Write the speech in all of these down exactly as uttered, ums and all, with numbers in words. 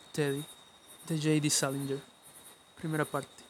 Teddy, de J D. Salinger. Primera parte.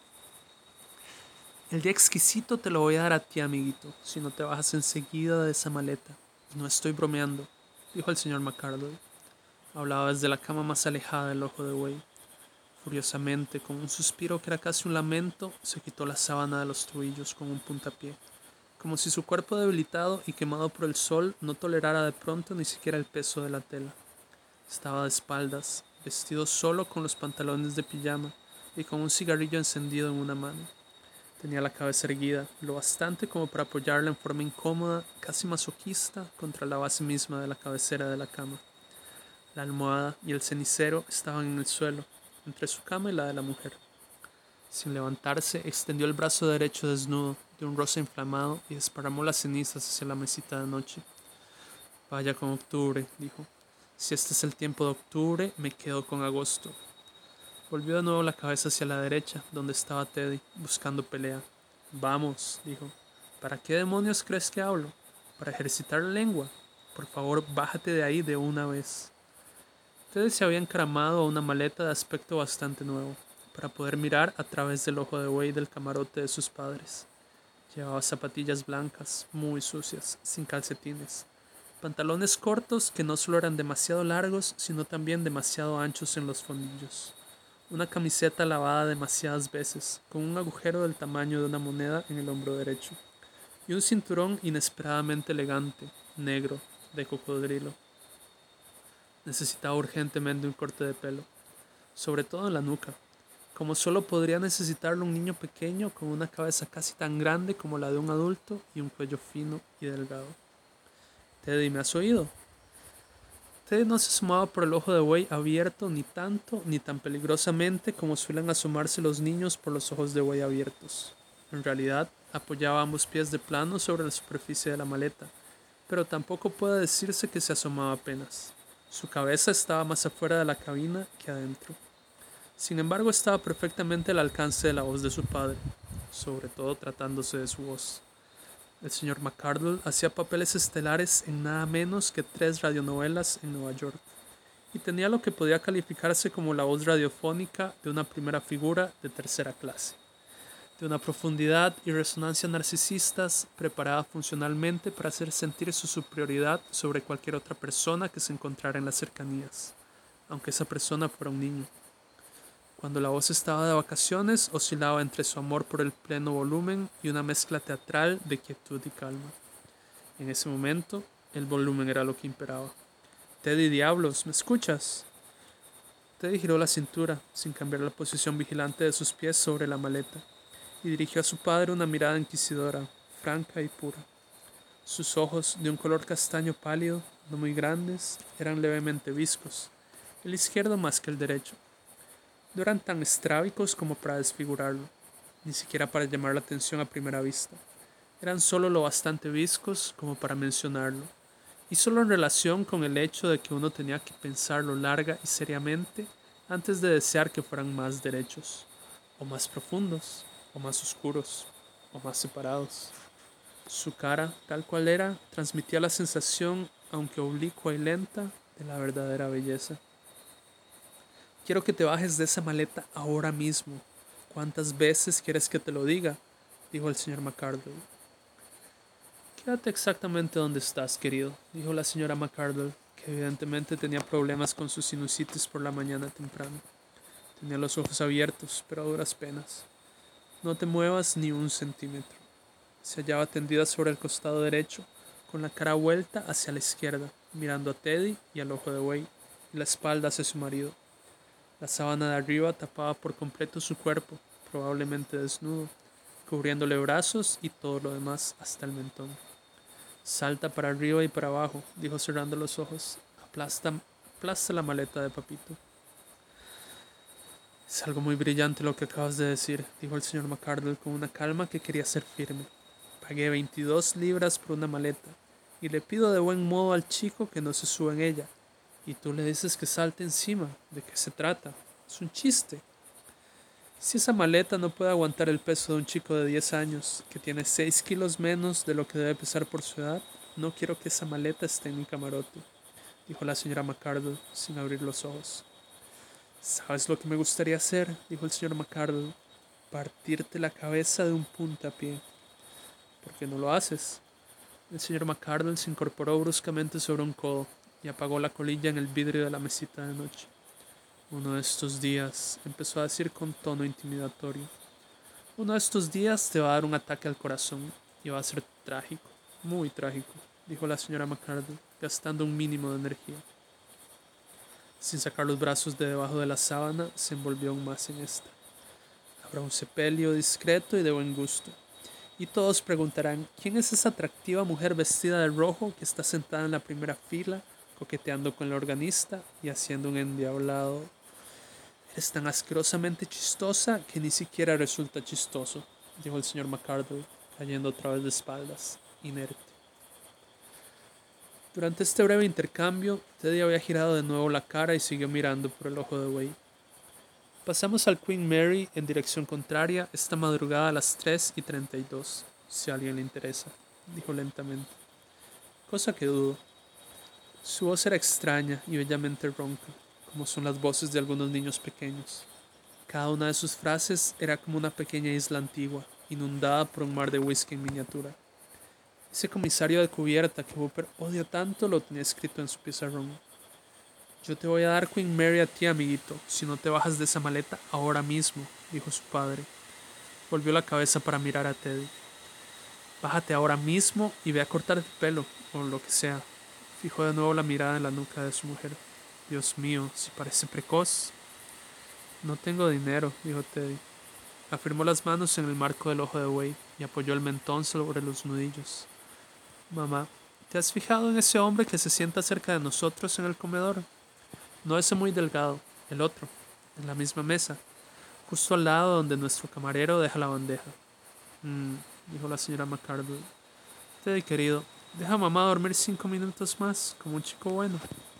El día exquisito te lo voy a dar a ti, amiguito, si no te bajas enseguida de esa maleta. No estoy bromeando, dijo el señor McCardle. Hablaba desde la cama más alejada del ojo de buey. Furiosamente, con un suspiro que era casi un lamento, se quitó la sábana de los tobillos con un puntapié, como si su cuerpo debilitado y quemado por el sol no tolerara de pronto ni siquiera el peso de la tela. Estaba de espaldas, vestido solo con los pantalones de pijama y con un cigarrillo encendido en una mano. Tenía la cabeza erguida, lo bastante como para apoyarla en forma incómoda, casi masoquista, contra la base misma de la cabecera de la cama. La almohada y el cenicero estaban en el suelo, entre su cama y la de la mujer. Sin levantarse, extendió el brazo derecho desnudo, de un rosa inflamado, y desparramó las cenizas hacia la mesita de noche. Vaya con octubre, dijo. Si este es el tiempo de octubre, me quedo con agosto. Volvió de nuevo la cabeza hacia la derecha, donde estaba Teddy, buscando pelea. Vamos, dijo. ¿Para qué demonios crees que hablo? ¿Para ejercitar la lengua? Por favor, bájate de ahí de una vez. Teddy se había encaramado a una maleta de aspecto bastante nuevo, para poder mirar a través del ojo de buey del camarote de sus padres. Llevaba zapatillas blancas, muy sucias, sin calcetines, pantalones cortos que no solo eran demasiado largos, sino también demasiado anchos en los fondillos. Una camiseta lavada demasiadas veces, con un agujero del tamaño de una moneda en el hombro derecho, y un cinturón inesperadamente elegante, negro, de cocodrilo. Necesitaba urgentemente un corte de pelo, sobre todo en la nuca, como solo podría necesitarlo un niño pequeño con una cabeza casi tan grande como la de un adulto y un cuello fino y delgado. Teddy, ¿me has oído? Teddy no se asomaba por el ojo de buey abierto ni tanto ni tan peligrosamente como suelen asomarse los niños por los ojos de buey abiertos. En realidad, apoyaba ambos pies de plano sobre la superficie de la maleta, pero tampoco puede decirse que se asomaba apenas. Su cabeza estaba más afuera de la cabina que adentro. Sin embargo, estaba perfectamente al alcance de la voz de su padre, sobre todo tratándose de su voz. El señor McCardle hacía papeles estelares en nada menos que tres radionovelas en Nueva York, y tenía lo que podía calificarse como la voz radiofónica de una primera figura de tercera clase, de una profundidad y resonancia narcisistas preparada funcionalmente para hacer sentir su superioridad sobre cualquier otra persona que se encontrara en las cercanías, aunque esa persona fuera un niño. Cuando la voz estaba de vacaciones, oscilaba entre su amor por el pleno volumen y una mezcla teatral de quietud y calma. En ese momento, el volumen era lo que imperaba. Teddy, diablos, ¿me escuchas? Teddy giró la cintura, sin cambiar la posición vigilante de sus pies sobre la maleta, y dirigió a su padre una mirada inquisidora, franca y pura. Sus ojos, de un color castaño pálido, no muy grandes, eran levemente viscos, el izquierdo más que el derecho. No eran tan estrábicos como para desfigurarlo, ni siquiera para llamar la atención a primera vista. Eran solo lo bastante viscos como para mencionarlo, y solo en relación con el hecho de que uno tenía que pensarlo larga y seriamente antes de desear que fueran más derechos, o más profundos, o más oscuros, o más separados. Su cara, tal cual era, transmitía la sensación, aunque oblicua y lenta, de la verdadera belleza. Quiero que te bajes de esa maleta ahora mismo. ¿Cuántas veces quieres que te lo diga? Dijo el señor McCardle. Quédate exactamente donde estás, querido, dijo la señora McCardle, que evidentemente tenía problemas con su sinusitis por la mañana temprano. Tenía los ojos abiertos, pero a duras penas. No te muevas ni un centímetro. Se hallaba tendida sobre el costado derecho, con la cara vuelta hacia la izquierda, mirando a Teddy y al ojo de buey, y la espalda hacia su marido. La sábana de arriba tapaba por completo su cuerpo, probablemente desnudo, cubriéndole brazos y todo lo demás hasta el mentón. Salta para arriba y para abajo, dijo cerrando los ojos. Aplasta, aplasta la maleta de papito. Es algo muy brillante lo que acabas de decir, dijo el señor McCardle con una calma que quería ser firme. Pagué veintidós libras por una maleta, y le pido de buen modo al chico que no se suba en ella. Y tú le dices que salte encima. ¿De qué se trata? Es un chiste. Si esa maleta no puede aguantar el peso de un chico de diez años, que tiene seis kilos menos de lo que debe pesar por su edad, no quiero que esa maleta esté en mi camarote, dijo la señora McCardle sin abrir los ojos. ¿Sabes lo que me gustaría hacer?, dijo el señor McArdle. Partirte la cabeza de un puntapié. ¿Por qué no lo haces? El señor McArdle se incorporó bruscamente sobre un codo y apagó la colilla en el vidrio de la mesita de noche. Uno de estos días, empezó a decir con tono intimidatorio, uno de estos días te va a dar un ataque al corazón y va a ser trágico, muy trágico, dijo la señora McArdle, gastando un mínimo de energía. Sin sacar los brazos de debajo de la sábana, se envolvió aún más en esta. Habrá un sepelio discreto y de buen gusto. Y todos preguntarán, ¿quién es esa atractiva mujer vestida de rojo que está sentada en la primera fila, coqueteando con el organista y haciendo un endiablado? Eres tan asquerosamente chistosa que ni siquiera resulta chistoso, dijo el señor McArdle, cayendo otra vez de espaldas, inerte. Durante este breve intercambio, Teddy había girado de nuevo la cara y siguió mirando por el ojo de Wade. Pasamos al Queen Mary en dirección contraria esta madrugada a las tres y treinta y dos, si a alguien le interesa, dijo lentamente. Cosa que dudo. Su voz era extraña y bellamente ronca, como son las voces de algunos niños pequeños. Cada una de sus frases era como una pequeña isla antigua, inundada por un mar de whisky en miniatura. Ese comisario de cubierta que Hooper odia tanto lo tenía escrito en su pizarrón. Yo te voy a dar Queen Mary a ti, amiguito, si no te bajas de esa maleta ahora mismo, dijo su padre. Volvió la cabeza para mirar a Teddy. Bájate ahora mismo y ve a cortarte el pelo, o lo que sea. Fijó de nuevo la mirada en la nuca de su mujer. Dios mío, si parece precoz. No tengo dinero, dijo Teddy. Afirmó las manos en el marco del ojo de Wade y apoyó el mentón sobre los nudillos. Mamá, ¿te has fijado en ese hombre que se sienta cerca de nosotros en el comedor? No ese muy delgado, el otro, en la misma mesa, justo al lado donde nuestro camarero deja la bandeja. Mmm, dijo la señora McArdle. Teddy, querido, deja a mamá dormir cinco minutos más, como un chico bueno.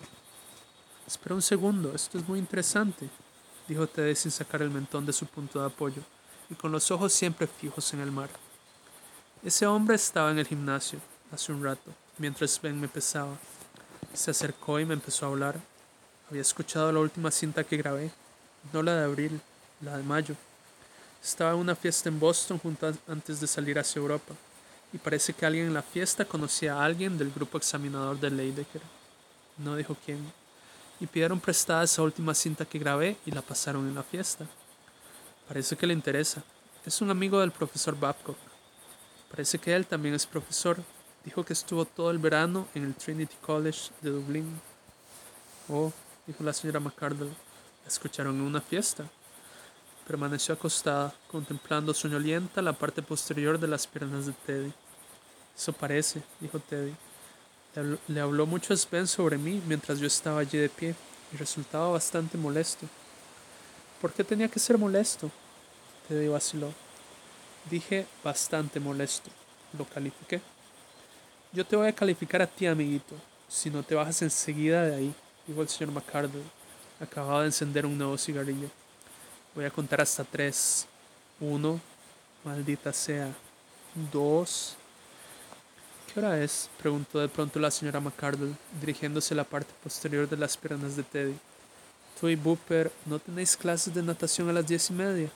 Espera un segundo, esto es muy interesante, dijo Teddy sin sacar el mentón de su punto de apoyo, y con los ojos siempre fijos en el mar. Ese hombre estaba en el gimnasio, hace un rato, mientras Ben me pesaba. Se acercó y me empezó a hablar. Había escuchado la última cinta que grabé, no la de abril, la de mayo. Estaba en una fiesta en Boston junto antes de salir hacia Europa, y parece que alguien en la fiesta conocía a alguien del grupo examinador de Leidecker. No dijo quién. Y pidieron prestada esa última cinta que grabé y la pasaron en la fiesta. Parece que le interesa. Es un amigo del profesor Babcock. Parece que él también es profesor. Dijo que estuvo todo el verano en el Trinity College de Dublín. Oh, dijo la señora McArdle. ¿La escucharon en una fiesta? Permaneció acostada, contemplando soñolienta la parte posterior de las piernas de Teddy. Eso parece, dijo Teddy. Le habló, le habló mucho a Sven sobre mí mientras yo estaba allí de pie, y resultaba bastante molesto. ¿Por qué tenía que ser molesto? Teddy vaciló. Dije bastante molesto. Lo califiqué. Yo te voy a calificar a ti, amiguito, si no te bajas enseguida de ahí, dijo el señor McArdle. Acababa de encender un nuevo cigarrillo. Voy a contar hasta tres. Uno. Maldita sea. Dos. ¿Qué hora es?, preguntó de pronto la señora McArdle, dirigiéndose a la parte posterior de las piernas de Teddy. Tú y Booper, ¿no tenéis clases de natación a las diez y media?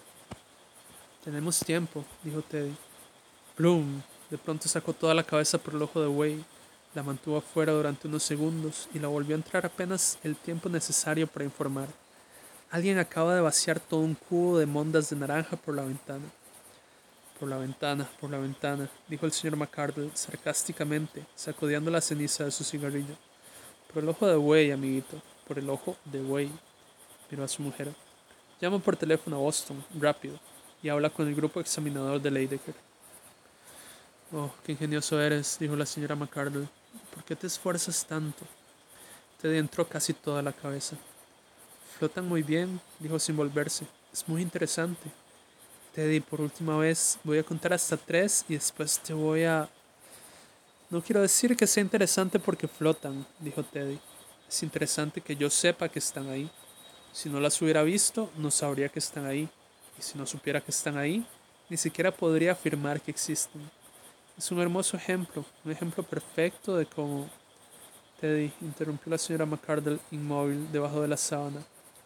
Tenemos tiempo, dijo Teddy. ¡Plum! De pronto sacó toda la cabeza por el ojo de Wade, la mantuvo afuera durante unos segundos y la volvió a entrar apenas el tiempo necesario para informar. Alguien acaba de vaciar todo un cubo de mondas de naranja por la ventana. Por la ventana, por la ventana, dijo el señor McArdle sarcásticamente, sacudiendo la ceniza de su cigarrillo. Por el ojo de Wade, amiguito, por el ojo de Wade. Miró a su mujer. Llama por teléfono a Boston, rápido, y habla con el grupo examinador de Leidecker. Oh, qué ingenioso eres, dijo la señora McArdle. ¿Por qué te esfuerzas tanto? Teddy entró casi toda la cabeza. Flotan muy bien, dijo sin volverse. Es muy interesante. Teddy, por última vez, voy a contar hasta tres y después te voy a... No quiero decir que sea interesante porque flotan, dijo Teddy. Es interesante que yo sepa que están ahí. Si no las hubiera visto, no sabría que están ahí. Y si no supiera que están ahí, ni siquiera podría afirmar que existen. Es un hermoso ejemplo, un ejemplo perfecto de cómo... Teddy, interrumpió la señora McArdle inmóvil debajo de la sábana.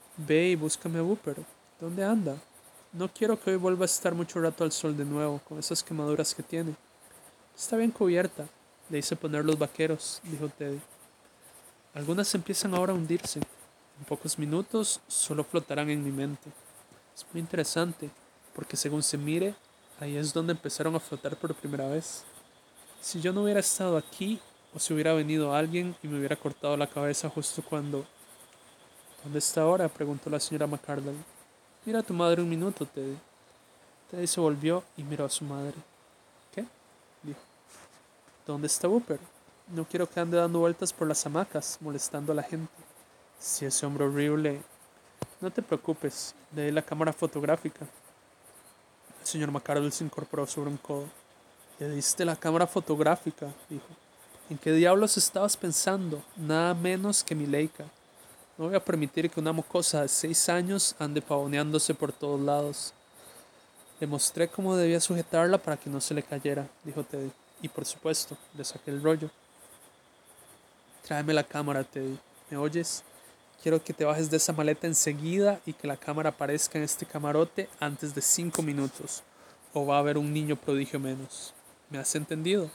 Ve y búscame a Wooper. ¿Dónde anda? No quiero que hoy vuelva a estar mucho rato al sol de nuevo, con esas quemaduras que tiene. Está bien cubierta. Le hice poner los vaqueros, dijo Teddy. Algunas empiezan ahora a hundirse. En pocos minutos solo flotarán en mi mente. Es muy interesante, porque según se mire, ahí es donde empezaron a flotar por primera vez. Si yo no hubiera estado aquí, o si hubiera venido alguien y me hubiera cortado la cabeza justo cuando... ¿Dónde está ahora?, preguntó la señora McCardle. Mira a tu madre un minuto, Teddy. Teddy se volvió y miró a su madre. ¿Qué? Dijo. ¿Dónde está Wooper? No quiero que ande dando vueltas por las hamacas, molestando a la gente. Si ese hombre horrible... No te preocupes, le di la cámara fotográfica. El señor McCardle se incorporó sobre un codo. Le diste la cámara fotográfica, dijo. ¿En qué diablos estabas pensando? Nada menos que mi Leica. No voy a permitir que una mocosa de seis años ande pavoneándose por todos lados. Le mostré cómo debía sujetarla para que no se le cayera, dijo Teddy. Y por supuesto, le saqué el rollo. Tráeme la cámara, Teddy. ¿Me oyes? Quiero que te bajes de esa maleta enseguida y que la cámara aparezca en este camarote antes de cinco minutos. O va a haber un niño prodigio menos. ¿Me has entendido?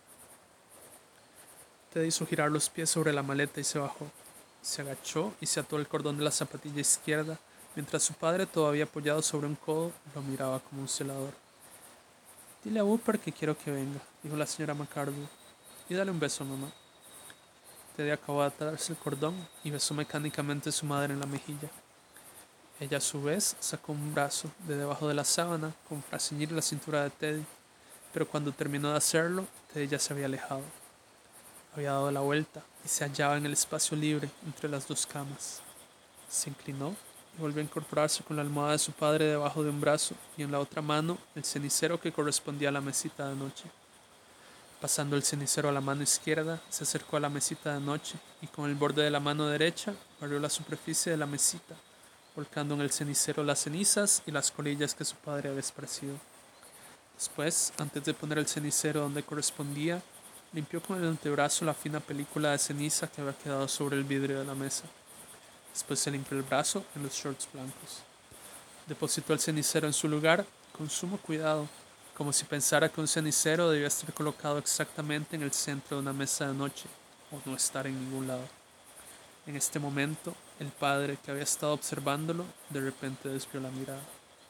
Ted hizo girar los pies sobre la maleta y se bajó. Se agachó y se ató el cordón de la zapatilla izquierda, mientras su padre, todavía apoyado sobre un codo, lo miraba como un celador. Dile a Wooper que quiero que venga, dijo la señora McCardle, y dale un beso a mamá. Teddy acabó de atarse el cordón y besó mecánicamente a su madre en la mejilla. Ella a su vez sacó un brazo de debajo de la sábana como para ceñir la cintura de Teddy, pero cuando terminó de hacerlo, Teddy ya se había alejado. Había dado la vuelta y se hallaba en el espacio libre entre las dos camas. Se inclinó y volvió a incorporarse con la almohada de su padre debajo de un brazo y en la otra mano el cenicero que correspondía a la mesita de noche. Pasando el cenicero a la mano izquierda, se acercó a la mesita de noche y con el borde de la mano derecha barrió la superficie de la mesita, volcando en el cenicero las cenizas y las colillas que su padre había esparcido. Después, antes de poner el cenicero donde correspondía, limpió con el antebrazo la fina película de ceniza que había quedado sobre el vidrio de la mesa. Después se limpió el brazo en los shorts blancos. Depositó el cenicero en su lugar con sumo cuidado, como si pensara que un cenicero debía estar colocado exactamente en el centro de una mesa de noche, o no estar en ningún lado. En este momento, el padre, que había estado observándolo, de repente desvió la mirada.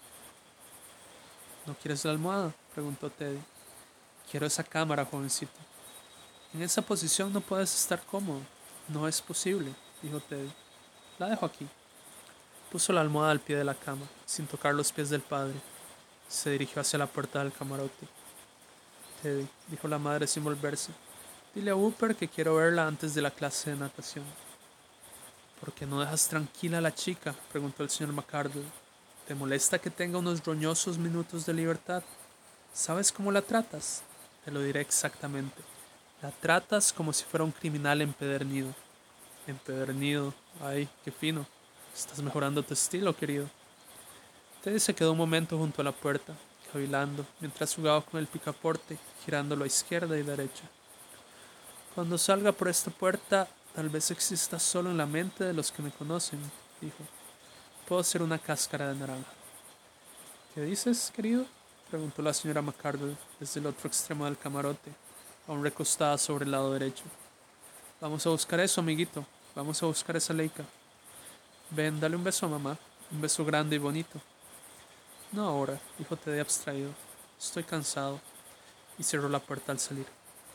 ¿No quieres la almohada?, preguntó Teddy. Quiero esa cámara, jovencito. En esa posición no puedes estar cómodo. No es posible, dijo Teddy. La dejo aquí. Puso la almohada al pie de la cama, sin tocar los pies del padre. Se dirigió hacia la puerta del camarote. Teddy, dijo la madre sin volverse, dile a Wooper que quiero verla antes de la clase de natación. ¿Por qué no dejas tranquila a la chica?, preguntó el señor McCardle. ¿Te molesta que tenga unos roñosos minutos de libertad? ¿Sabes cómo la tratas? Te lo diré exactamente. La tratas como si fuera un criminal empedernido. Empedernido. Ay, qué fino. Estás mejorando tu estilo, querido. Teddy se quedó un momento junto a la puerta, cavilando, mientras jugaba con el picaporte, girándolo a izquierda y derecha. Cuando salga por esta puerta, tal vez exista solo en la mente de los que me conocen, dijo. Puedo ser una cáscara de naranja. ¿Qué dices, querido?, preguntó la señora McCardle desde el otro extremo del camarote, aún recostada sobre el lado derecho. Vamos a buscar eso, amiguito. Vamos a buscar esa Leica. Ven, dale un beso a mamá. Un beso grande y bonito. No ahora, dijo Teddy abstraído. Estoy cansado. Y cerró la puerta al salir.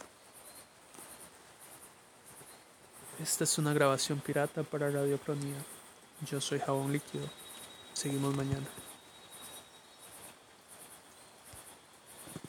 Esta es una grabación pirata para Radiocronía. Yo soy Jabón Líquido. Seguimos mañana.